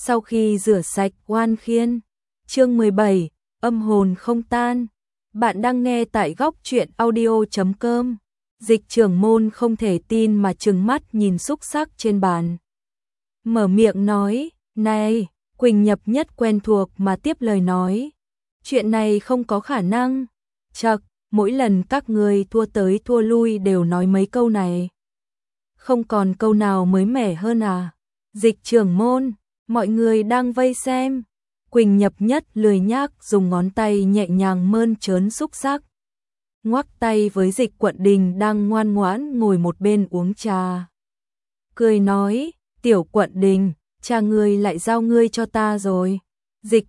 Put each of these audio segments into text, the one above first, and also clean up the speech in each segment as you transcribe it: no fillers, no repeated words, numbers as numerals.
Sau khi rửa sạch oan khiên, chương 17, âm hồn không tan. Bạn đang nghe tại góc truyện audio.com. Dịch trưởng môn không thể tin mà trừng mắt nhìn xúc xắc trên bàn. Mở miệng nói, này, Quỳnh Nhập Nhất quen thuộc mà tiếp lời nói. Chuyện này không có khả năng. Chậc, mỗi lần các người thua tới thua lui đều nói mấy câu này. Không còn câu nào mới mẻ hơn à? Dịch trưởng môn, mọi người đang vây xem. Quỳnh Nhập Nhất lười nhác dùng ngón tay nhẹ nhàng mơn trớn xúc xắc. Ngoắc tay với Dịch Quận Đình đang ngoan ngoãn ngồi một bên uống trà. Cười nói, Tiểu Quận Đình, cha ngươi lại giao ngươi cho ta rồi. Dịch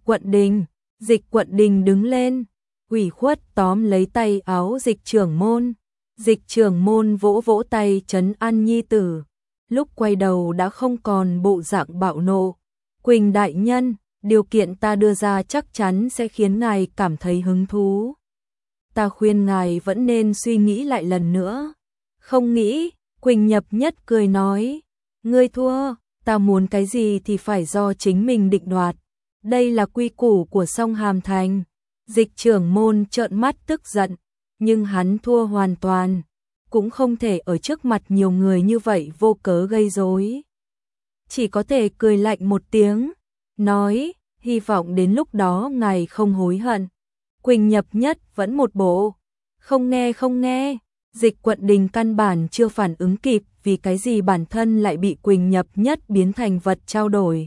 Quận Đình đứng lên, ủy khuất tóm lấy tay áo Dịch trưởng môn. Dịch trưởng môn vỗ vỗ tay trấn an nhi tử. Lúc quay đầu đã không còn bộ dạng bạo nộ. Quỳnh đại nhân, điều kiện ta đưa ra chắc chắn sẽ khiến ngài cảm thấy hứng thú. Ta khuyên ngài vẫn nên suy nghĩ lại lần nữa. Không nghĩ, Quỳnh Nhập Nhất cười nói. Ngươi thua, ta muốn cái gì thì phải do chính mình định đoạt. Đây là quy củ của Song Hàm Thành. Dịch trưởng môn trợn mắt tức giận, nhưng hắn thua hoàn toàn. Cũng không thể ở trước mặt nhiều người như vậy vô cớ gây rối. Chỉ có thể cười lạnh một tiếng, nói, hy vọng đến lúc đó ngài không hối hận. Quỳnh Nhập Nhất vẫn một bộ, không nghe. Dịch Quận Đình căn bản chưa phản ứng kịp vì cái gì bản thân lại bị Quỳnh Nhập Nhất biến thành vật trao đổi.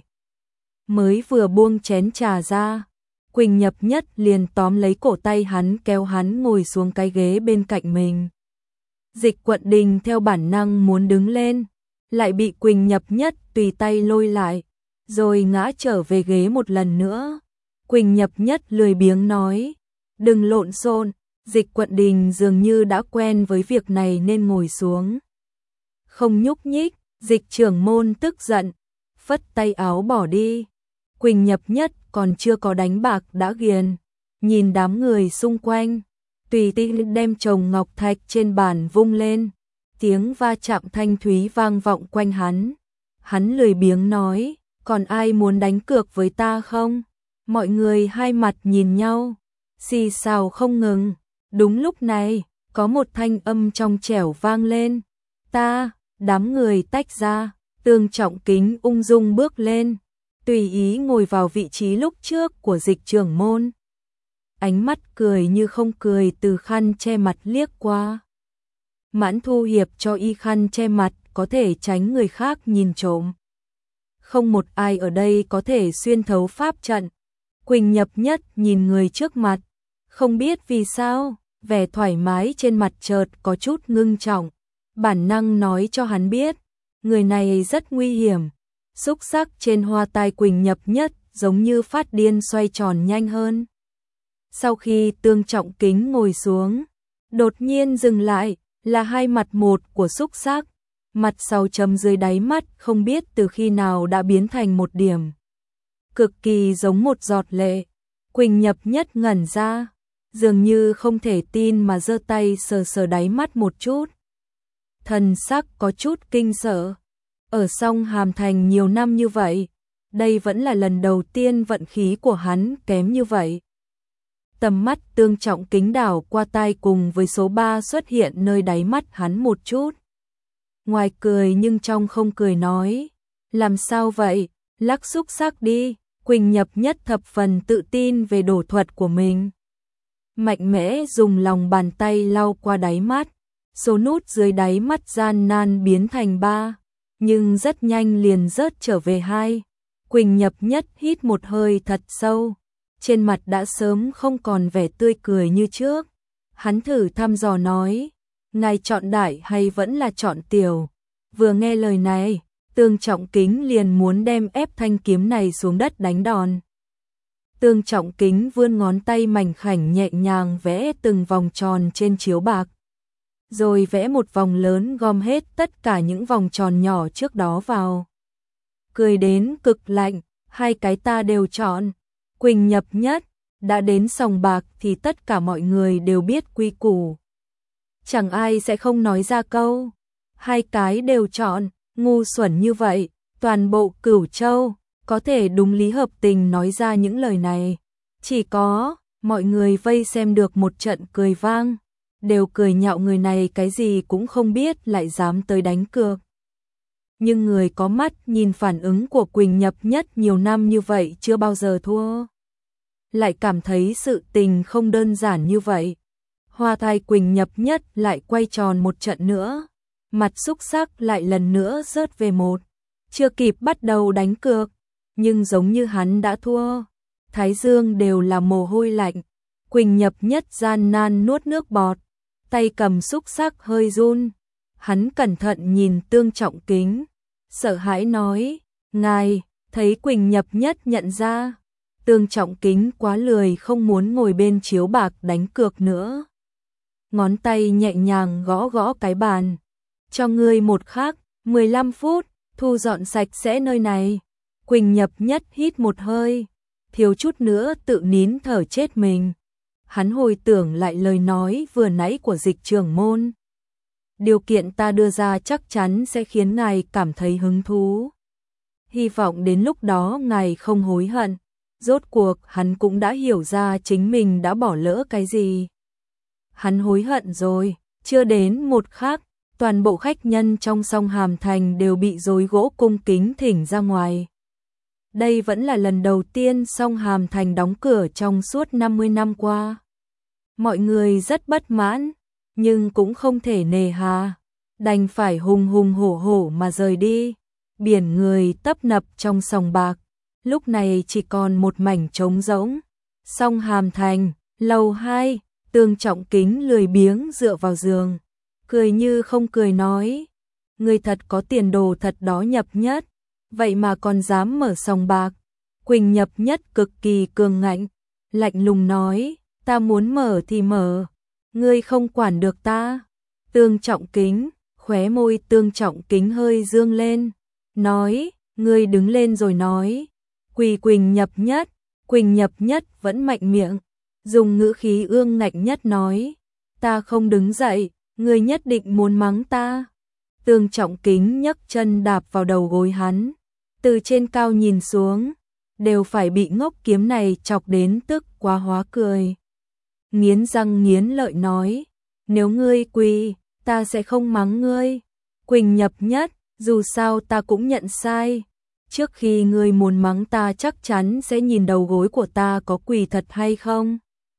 Mới vừa buông chén trà ra, Quỳnh Nhập Nhất liền tóm lấy cổ tay hắn kéo hắn ngồi xuống cái ghế bên cạnh mình. Dịch Quận Đình theo bản năng muốn đứng lên, lại bị Quỳnh Nhập Nhất tùy tay lôi lại, rồi ngã trở về ghế một lần nữa. Quỳnh Nhập Nhất lười biếng nói, đừng lộn xộn. Dịch Quận Đình dường như đã quen với việc này nên ngồi xuống. Không nhúc nhích, Dịch trưởng môn tức giận, phất tay áo bỏ đi. Quỳnh Nhập Nhất còn chưa có đánh bạc đã ghiền, nhìn đám người xung quanh, tùy tiện đem chồng ngọc thạch trên bàn vung lên, tiếng va chạm thanh thúy vang vọng quanh hắn. Hắn lười biếng nói, còn ai muốn đánh cược với ta không? Mọi người hai mặt nhìn nhau, xì xào không ngừng. Đúng lúc này, có một thanh âm trong trẻo vang lên. Ta, đám người tách ra, Tương Trọng Kính ung dung bước lên, tùy ý ngồi vào vị trí lúc trước của Dịch trưởng môn. Ánh mắt cười như không cười từ khăn che mặt liếc qua. Mãn Thu Hiệp cho y khăn che mặt có thể tránh người khác nhìn trộm. Không một ai ở đây có thể xuyên thấu pháp trận. Quỳnh Nhập Nhất nhìn người trước mặt, không biết vì sao, vẻ thoải mái trên mặt chợt có chút ngưng trọng. Bản năng nói cho hắn biết, người này rất nguy hiểm. Xúc xắc trên hoa tai Quỳnh Nhập Nhất giống như phát điên xoay tròn nhanh hơn. Sau khi Tương Trọng Kính ngồi xuống, đột nhiên dừng lại, là hai mặt một của xúc xắc. Mặt sau chấm dưới đáy mắt không biết từ khi nào đã biến thành một điểm. Cực kỳ giống một giọt lệ. Quỳnh Nhập Nhất ngẩn ra, dường như không thể tin mà giơ tay sờ sờ đáy mắt một chút. Thần sắc có chút kinh sợ. Ở Song Hàm Thành nhiều năm như vậy, đây vẫn là lần đầu tiên vận khí của hắn kém như vậy. Tầm mắt Tương Trọng Kính đảo qua tai cùng với số 3 xuất hiện nơi đáy mắt hắn một chút. Ngoài cười nhưng trong không cười nói, làm sao vậy, lắc xúc xắc đi. Quỳnh Nhập Nhất thập phần tự tin về đổ thuật của mình. Mạnh mẽ dùng lòng bàn tay lau qua đáy mắt, số nút dưới đáy mắt gian nan biến thành 3, nhưng rất nhanh liền rớt trở về 2. Quỳnh Nhập Nhất hít một hơi thật sâu, trên mặt đã sớm không còn vẻ tươi cười như trước. Hắn thử thăm dò nói, ngài chọn đại hay vẫn là chọn tiểu? Vừa nghe lời này, Tương Trọng Kính liền muốn đem ép thanh kiếm này xuống đất đánh đòn. Tương Trọng Kính vươn ngón tay mảnh khảnh nhẹ nhàng vẽ từng vòng tròn trên chiếu bạc, rồi vẽ một vòng lớn gom hết tất cả những vòng tròn nhỏ trước đó vào. Cười đến cực lạnh, hai cái ta đều chọn. Quỳnh Nhập Nhất, đã đến sòng bạc thì tất cả mọi người đều biết quy củ. Chẳng ai sẽ không nói ra câu, hai cái đều chọn. Ngu xuẩn như vậy, toàn bộ Cửu Châu, có thể đúng lý hợp tình nói ra những lời này. Chỉ có, mọi người vây xem được một trận cười vang, đều cười nhạo người này cái gì cũng không biết lại dám tới đánh cược. Nhưng người có mắt nhìn phản ứng của Quỳnh Nhập Nhất nhiều năm như vậy chưa bao giờ thua. Lại cảm thấy sự tình không đơn giản như vậy. Hoa thai Quỳnh Nhập Nhất lại quay tròn một trận nữa, mặt xúc sắc lại lần nữa rớt về một. Chưa kịp bắt đầu đánh cược, nhưng giống như hắn đã thua. Thái dương đều là mồ hôi lạnh. Quỳnh Nhập Nhất gian nan nuốt nước bọt, tay cầm xúc sắc hơi run. Hắn cẩn thận nhìn Tương Trọng Kính, sợ hãi nói, ngài, thấy Quỳnh Nhập Nhất nhận ra. Tương Trọng Kính quá lười không muốn ngồi bên chiếu bạc đánh cược nữa. Ngón tay nhẹ nhàng gõ gõ cái bàn. Cho ngươi một khắc, 15 phút, thu dọn sạch sẽ nơi này. Quỳnh Nhập Nhất hít một hơi, thiếu chút nữa tự nín thở chết mình. Hắn hồi tưởng lại lời nói vừa nãy của Dịch trưởng môn. Điều kiện ta đưa ra chắc chắn sẽ khiến ngài cảm thấy hứng thú. Hy vọng đến lúc đó ngài không hối hận. Rốt cuộc hắn cũng đã hiểu ra chính mình đã bỏ lỡ cái gì. Hắn hối hận rồi, chưa đến một khắc, toàn bộ khách nhân trong Song Hàm Thành đều bị rối gỗ cung kính thỉnh ra ngoài. Đây vẫn là lần đầu tiên Song Hàm Thành đóng cửa trong suốt 50 năm qua. Mọi người rất bất mãn, nhưng cũng không thể nề hà, đành phải hùng hùng hổ hổ mà rời đi. Biển người tấp nập trong sòng bạc, lúc này chỉ còn một mảnh trống rỗng. Song Hàm Thành, lầu 2, Tương Trọng Kính lười biếng dựa vào giường, cười như không cười nói, người thật có tiền đồ thật đó Nhập Nhất, vậy mà còn dám mở sòng bạc. Quỳnh Nhập Nhất cực kỳ cường ngạnh, lạnh lùng nói, ta muốn mở thì mở, ngươi không quản được ta. Tương Trọng Kính, khóe môi Tương Trọng Kính hơi dương lên, nói, ngươi đứng lên rồi nói. Quỳnh Nhập Nhất, Quỳnh Nhập Nhất vẫn mạnh miệng, dùng ngữ khí ương ngạnh nhất nói, ta không đứng dậy, ngươi nhất định muốn mắng ta. Tương Trọng Kính nhấc chân đạp vào đầu gối hắn, từ trên cao nhìn xuống, đều phải bị ngốc kiếm này chọc đến tức quá hóa cười. Nghiến răng nghiến lợi nói, nếu ngươi quỳ, ta sẽ không mắng ngươi. Quỳnh Nhập Nhất, dù sao ta cũng nhận sai. Trước khi ngươi muốn mắng ta chắc chắn sẽ nhìn đầu gối của ta có quỳ thật hay không.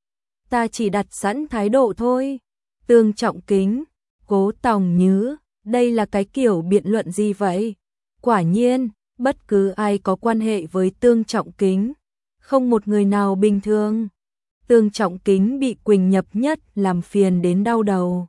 Ta chỉ đặt sẵn thái độ thôi. Tương Trọng Kính, Cố Tòng Nhứ, đây là cái kiểu biện luận gì vậy? Quả nhiên, bất cứ ai có quan hệ với Tương Trọng Kính, không một người nào bình thường. Tương Trọng Kính bị Quỳnh Nhập Nhất làm phiền đến đau đầu.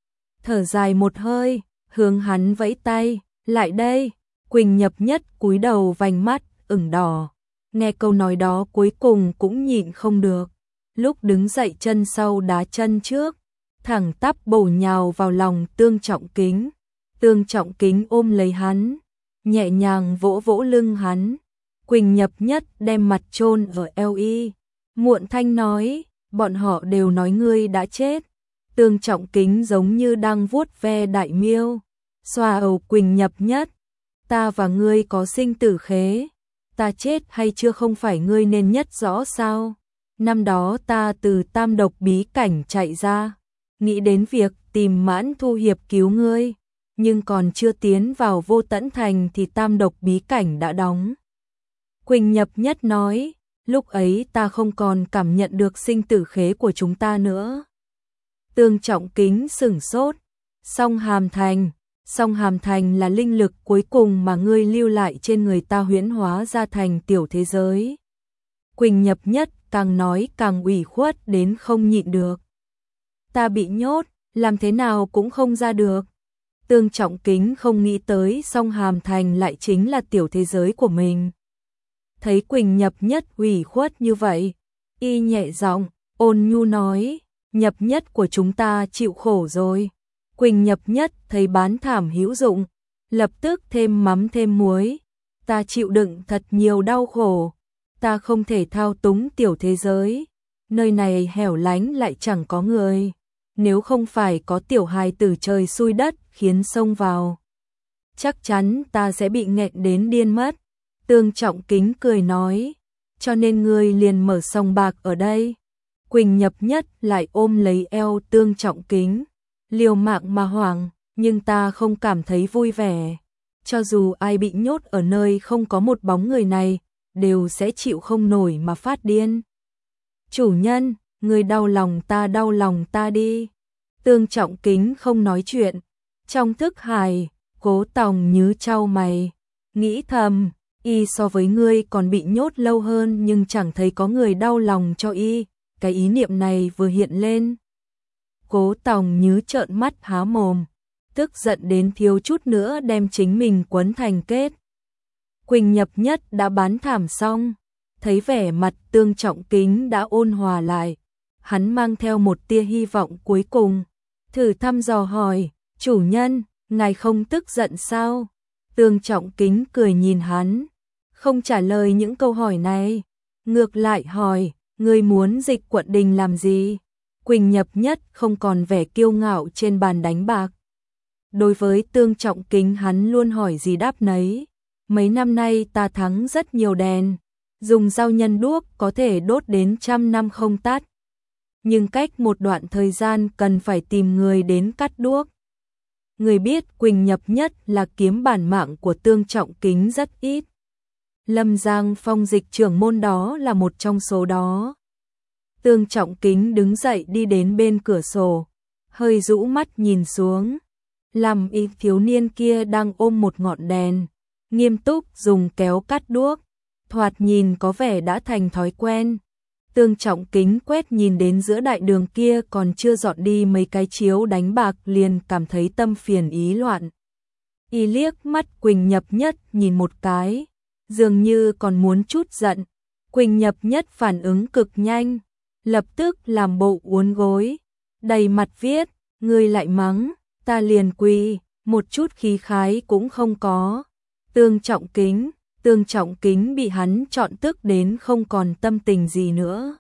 Thở dài một hơi, hướng hắn vẫy tay, lại đây. Quỳnh Nhập Nhất cúi đầu vành mắt ửng đỏ, nghe câu nói đó cuối cùng cũng nhịn không được. Lúc đứng dậy chân sau đá chân trước, thẳng tắp bổ nhào vào lòng Tương Trọng Kính. Tương Trọng Kính ôm lấy hắn, nhẹ nhàng vỗ vỗ lưng hắn. Quỳnh Nhập Nhất đem mặt chôn ở eo y, muộn thanh nói, bọn họ đều nói ngươi đã chết. Tương Trọng Kính giống như đang vuốt ve đại miêu, xoa đầu Quỳnh Nhập Nhất. Ta và ngươi có sinh tử khế, ta chết hay chưa không phải ngươi nên nhất rõ sao? Năm đó ta từ Tam Độc bí cảnh chạy ra, nghĩ đến việc tìm Mãn Thu hiệp cứu ngươi, nhưng còn chưa tiến vào Vô Tẫn Thành thì Tam Độc bí cảnh đã đóng. Quỳnh Nhập Nhất nói, lúc ấy ta không còn cảm nhận được sinh tử khế của chúng ta nữa. Tương Trọng Kính sửng sốt, Song Hàm Thành. Song Hàm Thành là linh lực cuối cùng mà ngươi lưu lại trên người ta huyễn hóa ra thành tiểu thế giới. Quỳnh Nhập Nhất càng nói càng ủy khuất đến không nhịn được. Ta bị nhốt, làm thế nào cũng không ra được. Tương Trọng Kính không nghĩ tới Song Hàm Thành lại chính là tiểu thế giới của mình. Thấy Quỳnh Nhập Nhất ủy khuất như vậy, y nhẹ giọng, ôn nhu nói, Nhập Nhất của chúng ta chịu khổ rồi. Quỳnh Nhập Nhất thấy bán thảm hữu dụng, lập tức thêm mắm thêm muối. Ta chịu đựng thật nhiều đau khổ, ta không thể thao túng tiểu thế giới. Nơi này hẻo lánh lại chẳng có người. Nếu không phải có tiểu hài tử trời xui đất khiến xông vào, chắc chắn ta sẽ bị nghẹn đến điên mất. Tương Trọng Kính cười nói, cho nên ngươi liền mở sòng bạc ở đây. Quỳnh Nhập Nhất lại ôm lấy eo Tương Trọng Kính, liều mạng mà hoảng, nhưng ta không cảm thấy vui vẻ. Cho dù ai bị nhốt ở nơi không có một bóng người này, đều sẽ chịu không nổi mà phát điên. Chủ nhân, người đau lòng ta đi. Tương Trọng Kính không nói chuyện. Trong thức hải, Cố Tòng Nhứ chau mày, nghĩ thầm, y so với ngươi còn bị nhốt lâu hơn nhưng chẳng thấy có người đau lòng cho y. Cái ý niệm này vừa hiện lên, Cố Tòng Nhứ trợn mắt há mồm, tức giận đến thiếu chút nữa đem chính mình quấn thành kết. Quỳnh Nhập Nhất đã bán thảm xong, thấy vẻ mặt Tương Trọng Kính đã ôn hòa lại, hắn mang theo một tia hy vọng cuối cùng, thử thăm dò hỏi, chủ nhân, ngài không tức giận sao? Tương Trọng Kính cười nhìn hắn, không trả lời những câu hỏi này, ngược lại hỏi, ngươi muốn Dịch Quận Đình làm gì? Quỳnh Nhập Nhất không còn vẻ kiêu ngạo trên bàn đánh bạc. Đối với Tương Trọng Kính hắn luôn hỏi gì đáp nấy. Mấy năm nay ta thắng rất nhiều đèn, dùng dao nhân đuốc có thể đốt đến 100 năm không tắt. Nhưng cách một đoạn thời gian cần phải tìm người đến cắt đuốc. Người biết Quỳnh Nhập Nhất là kiếm bản mạng của Tương Trọng Kính rất ít. Lâm Giang Phong dịch trưởng môn đó là một trong số đó. Tương Trọng Kính đứng dậy đi đến bên cửa sổ, hơi rũ mắt nhìn xuống. Làm y thiếu niên kia đang ôm một ngọn đèn, nghiêm túc dùng kéo cắt đuốc, thoạt nhìn có vẻ đã thành thói quen. Tương Trọng Kính quét nhìn đến giữa đại đường kia còn chưa dọn đi mấy cái chiếu đánh bạc liền cảm thấy tâm phiền ý loạn. Y liếc mắt Quỳnh Nhập Nhất nhìn một cái, dường như còn muốn chút giận. Quỳnh Nhập Nhất phản ứng cực nhanh, lập tức làm bộ uốn gối, đầy mặt viết, ngươi lại mắng, ta liền quỳ, một chút khí khái cũng không có. Tương Trọng Kính bị hắn chọn tức đến không còn tâm tình gì nữa.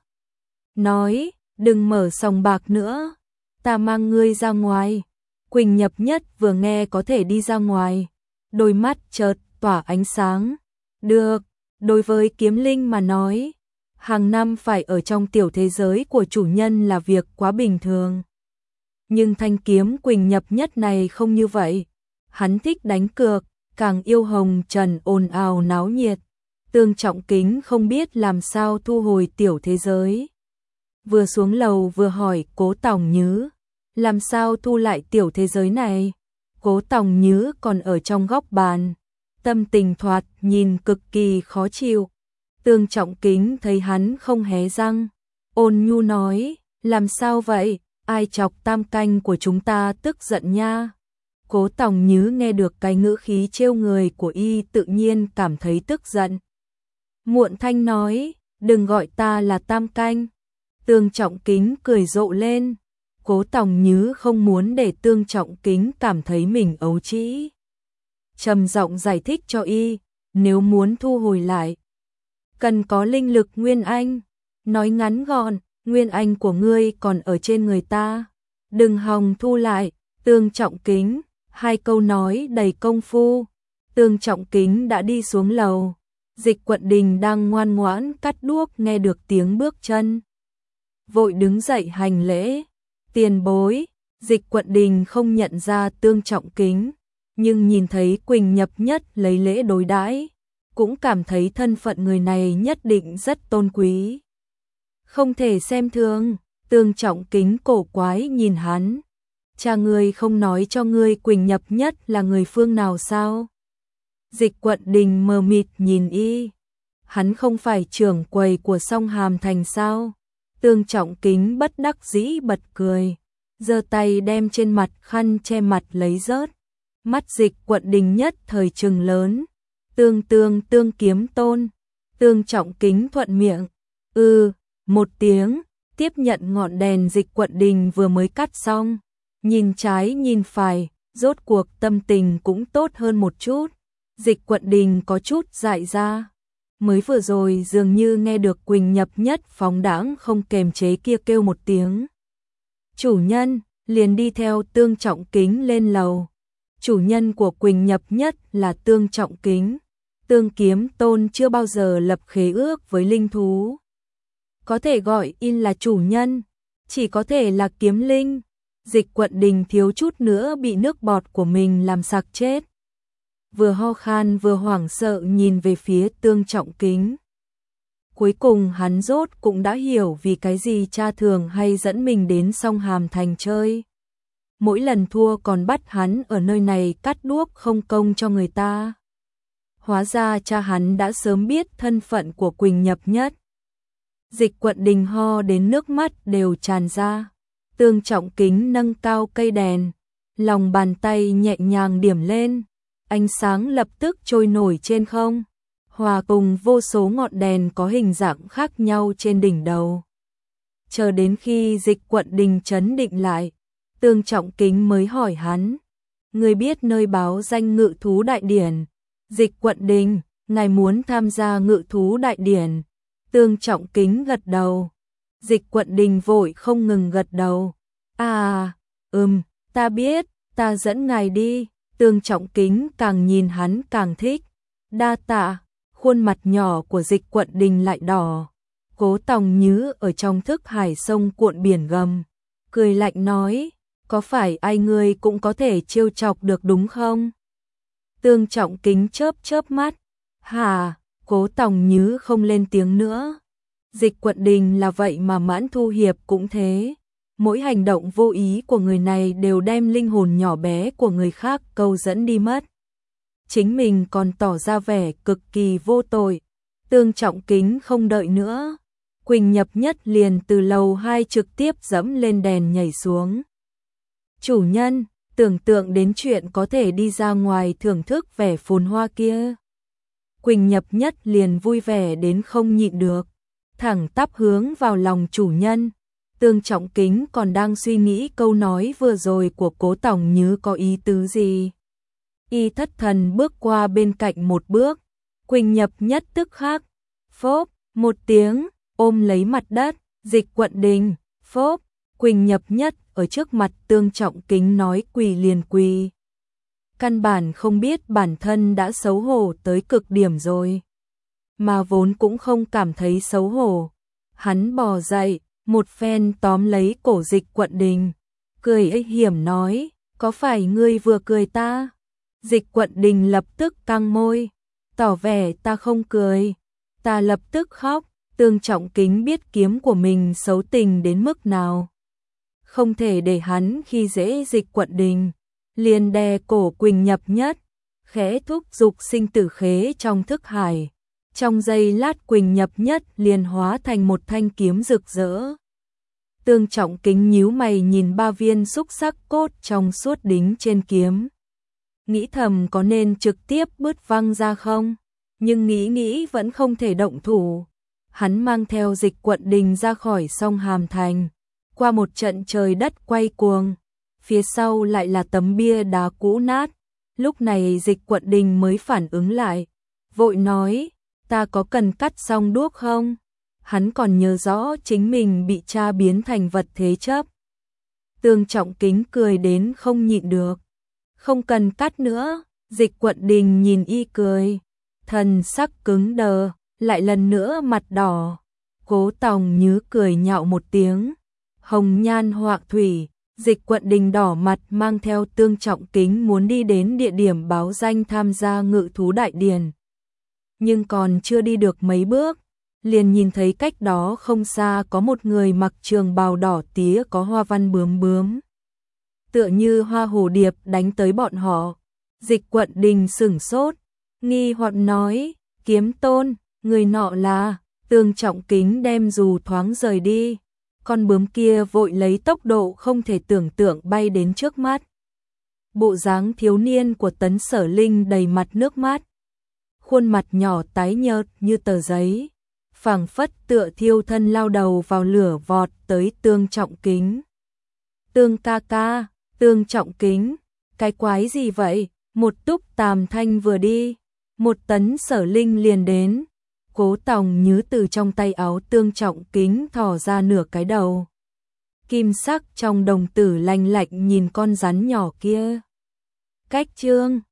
Nói, đừng mở sòng bạc nữa, ta mang ngươi ra ngoài. Quỳnh Nhập Nhất vừa nghe có thể đi ra ngoài, đôi mắt chợt tỏa ánh sáng. Được, đối với kiếm linh mà nói, hàng năm phải ở trong tiểu thế giới của chủ nhân là việc quá bình thường. Nhưng thanh kiếm Quỳnh Nhập Nhất này không như vậy, hắn thích đánh cược, càng yêu hồng trần ồn ào náo nhiệt. Tương Trọng Kính không biết làm sao thu hồi tiểu thế giới. Vừa xuống lầu vừa hỏi Cố Tòng Nhứ, làm sao thu lại tiểu thế giới này? Cố Tòng Nhứ còn ở trong góc bàn, tâm tình thoạt nhìn cực kỳ khó chịu. Tương Trọng Kính thấy hắn không hé răng, ôn nhu nói, làm sao vậy? Ai chọc tam canh của chúng ta tức giận nha? Cố Tòng Nhứ nghe được cái ngữ khí trêu người của y tự nhiên cảm thấy tức giận. Muộn thanh nói, đừng gọi ta là tam canh. Tương Trọng Kính cười rộ lên. Cố Tòng Nhứ không muốn để Tương Trọng Kính cảm thấy mình ấu trĩ, trầm giọng giải thích cho y, nếu muốn thu hồi lại, cần có linh lực Nguyên Anh. Nói ngắn gọn, Nguyên Anh của ngươi còn ở trên người ta, đừng hòng thu lại. Tương Trọng Kính, hai câu nói đầy công phu. Tương Trọng Kính đã đi xuống lầu. Dịch Quận Đình đang ngoan ngoãn cắt đuốc nghe được tiếng bước chân, vội đứng dậy hành lễ. Tiền bối. Dịch Quận Đình không nhận ra Tương Trọng Kính, nhưng nhìn thấy Quỳnh Nhập Nhất lấy lễ đối đãi, cũng cảm thấy thân phận người này nhất định rất tôn quý, không thể xem thường. Tương Trọng Kính cổ quái nhìn hắn, cha ngươi không nói cho ngươi Quỳnh Nhập Nhất là người phương nào sao? Dịch Quận Đình mờ mịt nhìn y, hắn không phải trưởng quầy của Song Hàm Thành sao? Tương Trọng Kính bất đắc dĩ bật cười, giơ tay đem trên mặt khăn che mặt lấy rớt. Mắt Dịch Quận Đình nhất thời trừng lớn, tương kiếm tôn. Tương Trọng Kính thuận miệng, một tiếng, tiếp nhận ngọn đèn Dịch Quận Đình vừa mới cắt xong, nhìn trái nhìn phải, rốt cuộc tâm tình cũng tốt hơn một chút. Dịch Quận Đình có chút dại ra, mới vừa rồi dường như nghe được Quỳnh Nhập Nhất phóng đãng không kềm chế kia kêu một tiếng chủ nhân, liền đi theo Tương Trọng Kính lên lầu. Chủ nhân của Quỳnh Nhập Nhất là Tương Trọng Kính. Tương Kiếm Tôn chưa bao giờ lập khế ước với linh thú. Có thể gọi in là chủ nhân, chỉ có thể là kiếm linh. Dịch Quận Đình thiếu chút nữa bị nước bọt của mình làm sặc chết. Vừa ho khan vừa hoảng sợ nhìn về phía Tương Trọng Kính. Cuối cùng hắn rốt cũng đã hiểu vì cái gì cha thường hay dẫn mình đến Song Hàm Thành chơi. Mỗi lần thua còn bắt hắn ở nơi này cắt đuốc không công cho người ta. Hóa ra cha hắn đã sớm biết thân phận của Quỳnh Nhập Nhất. Dịch Quận Đình ho đến nước mắt đều tràn ra. Tương Trọng Kính nâng cao cây đèn, lòng bàn tay nhẹ nhàng điểm lên, ánh sáng lập tức trôi nổi trên không, hòa cùng vô số ngọn đèn có hình dạng khác nhau trên đỉnh đầu. Chờ đến khi Dịch Quận Đình trấn định lại, Tương Trọng Kính mới hỏi hắn, người biết nơi báo danh ngự thú đại điển? Dịch Quận Đình, ngài muốn tham gia ngự thú đại điển? Tương Trọng Kính gật đầu. Dịch Quận Đình vội không ngừng gật đầu. Ta biết, ta dẫn ngài đi. Tương Trọng Kính càng nhìn hắn càng thích. Đa tạ. Khuôn mặt nhỏ của Dịch Quận Đình lại đỏ. Cố Tòng Nhứ ở trong thức hải sông cuộn biển gầm, cười lạnh nói, có phải ai ngươi cũng có thể trêu chọc được đúng không? Tương Trọng Kính chớp chớp mắt. Hả? Cố Tòng Nhứ không lên tiếng nữa. Dịch Quận Đình là vậy mà Mãn Thu Hiệp cũng thế. Mỗi hành động vô ý của người này đều đem linh hồn nhỏ bé của người khác câu dẫn đi mất. Chính mình còn tỏ ra vẻ cực kỳ vô tội. Tương Trọng Kính không đợi nữa. Quỳnh Nhập Nhất liền từ lầu 2 trực tiếp dẫm lên đèn nhảy xuống. Chủ nhân, tưởng tượng đến chuyện có thể đi ra ngoài thưởng thức vẻ phồn hoa kia. Quỳnh Nhập Nhất liền vui vẻ đến không nhịn được, thẳng tắp hướng vào lòng chủ nhân. Tương Trọng Kính còn đang suy nghĩ câu nói vừa rồi của Cố Tòng Nhứ có ý tứ gì. Y thất thần bước qua bên cạnh một bước, Quỳnh Nhập Nhất tức khắc, phốp, một tiếng, ôm lấy mặt đất. Dịch Quận Đình, phốp, Quỳnh Nhập Nhất ở trước mặt Tương Trọng Kính nói quỳ liền quỳ. Căn bản không biết bản thân đã xấu hổ tới cực điểm rồi. Mà vốn cũng không cảm thấy xấu hổ. Hắn bò dậy, một phen tóm lấy cổ Dịch Quận Đình, cười ếch hiểm nói, có phải ngươi vừa cười ta? Dịch Quận Đình lập tức căng môi, tỏ vẻ ta không cười, ta lập tức khóc. Tương Trọng Kính biết kiếm của mình xấu tình đến mức nào. Không thể để hắn khi dễ Dịch Quận Đình, liền đè cổ Quỳnh Nhập Nhất, khẽ thúc giục sinh tử khế trong thức hải. Trong giây lát Quỳnh Nhập Nhất liền hóa thành một thanh kiếm rực rỡ. Tương Trọng Kính nhíu mày nhìn 3 viên xúc sắc cốt trong suốt đính trên kiếm. Nghĩ thầm có nên trực tiếp bứt văng ra không? Nhưng nghĩ vẫn không thể động thủ. Hắn mang theo Dịch Quận Đình ra khỏi Song Hàm Thành, qua một trận trời đất quay cuồng, phía sau lại là tấm bia đá cũ nát. Lúc này Dịch Quận Đình mới phản ứng lại, vội nói, ta có cần cắt xong đuốc không? Hắn còn nhớ rõ chính mình bị cha biến thành vật thế chấp. Tương Trọng Kính cười đến không nhịn được, không cần cắt nữa. Dịch Quận Đình nhìn y cười, thần sắc cứng đờ, lại lần nữa mặt đỏ. Cố Tòng Nhứ cười nhạo một tiếng, hồng nhan họa thủy. Dịch Quận Đình đỏ mặt mang theo Tương Trọng Kính muốn đi đến địa điểm báo danh tham gia ngự thú đại điển. Nhưng còn chưa đi được mấy bước, liền nhìn thấy cách đó không xa có một người mặc trường bào đỏ tía có hoa văn bướm bướm, tựa như hoa hồ điệp đánh tới bọn họ. Dịch Quận Đình sửng sốt, nghi hoặc nói, Kiếm Tôn, người nọ là? Tương Trọng Kính đem dù thoáng rời đi, con bướm kia vội lấy tốc độ không thể tưởng tượng bay đến trước mắt. Bộ dáng thiếu niên của Tấn Sở Linh đầy mặt nước mắt, khuôn mặt nhỏ tái nhợt như tờ giấy, phảng phất tựa thiêu thân lao đầu vào lửa vọt tới Tương Trọng Kính. Tương ca ca, Tương Trọng Kính, cái quái gì vậy? Một Túc Tàm Thanh vừa đi, một Tấn Sở Linh liền đến. Cố Tòng Nhứ từ trong tay áo Tương Trọng Kính thò ra nửa cái đầu. Kim sắc trong đồng tử lanh lạnh nhìn con rắn nhỏ kia. Cách chương